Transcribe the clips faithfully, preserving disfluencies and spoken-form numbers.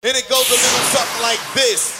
And it goes a little something like this.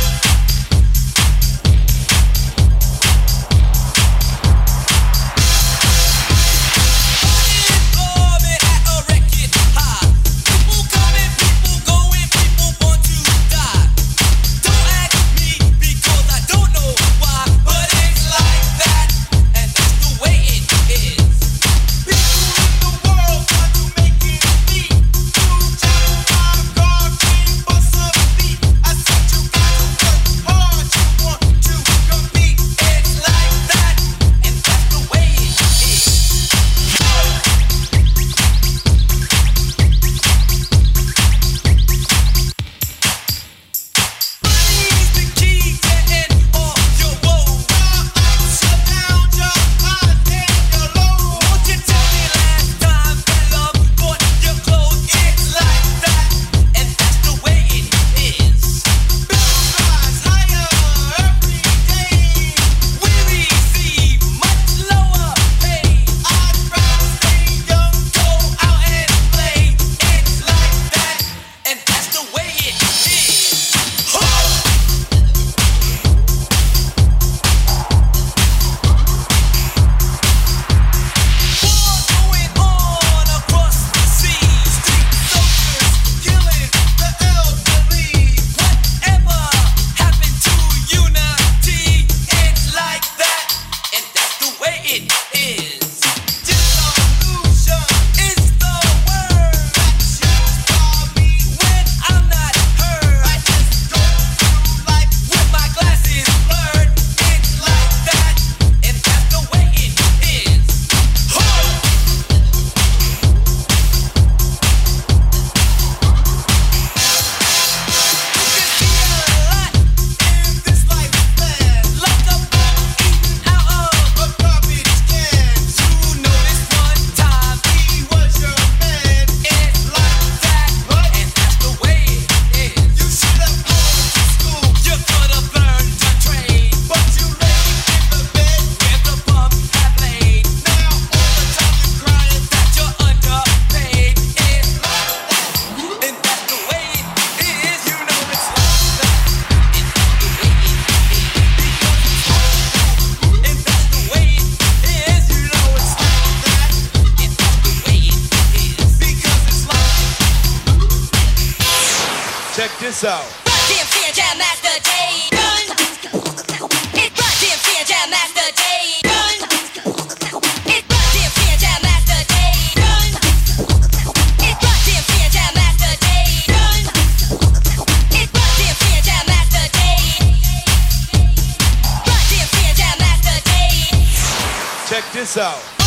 Check this out. Run D M C and Jam Master Jay. Run. It Run D M C and Jam Master Jay. Run. It Run D M C and Jam Master Jay. Run. It Run D M C and Jam Master Jay. Run. It Run D M C and Jam Master Jay. Run D M C and Jam Master Jay. Check this out.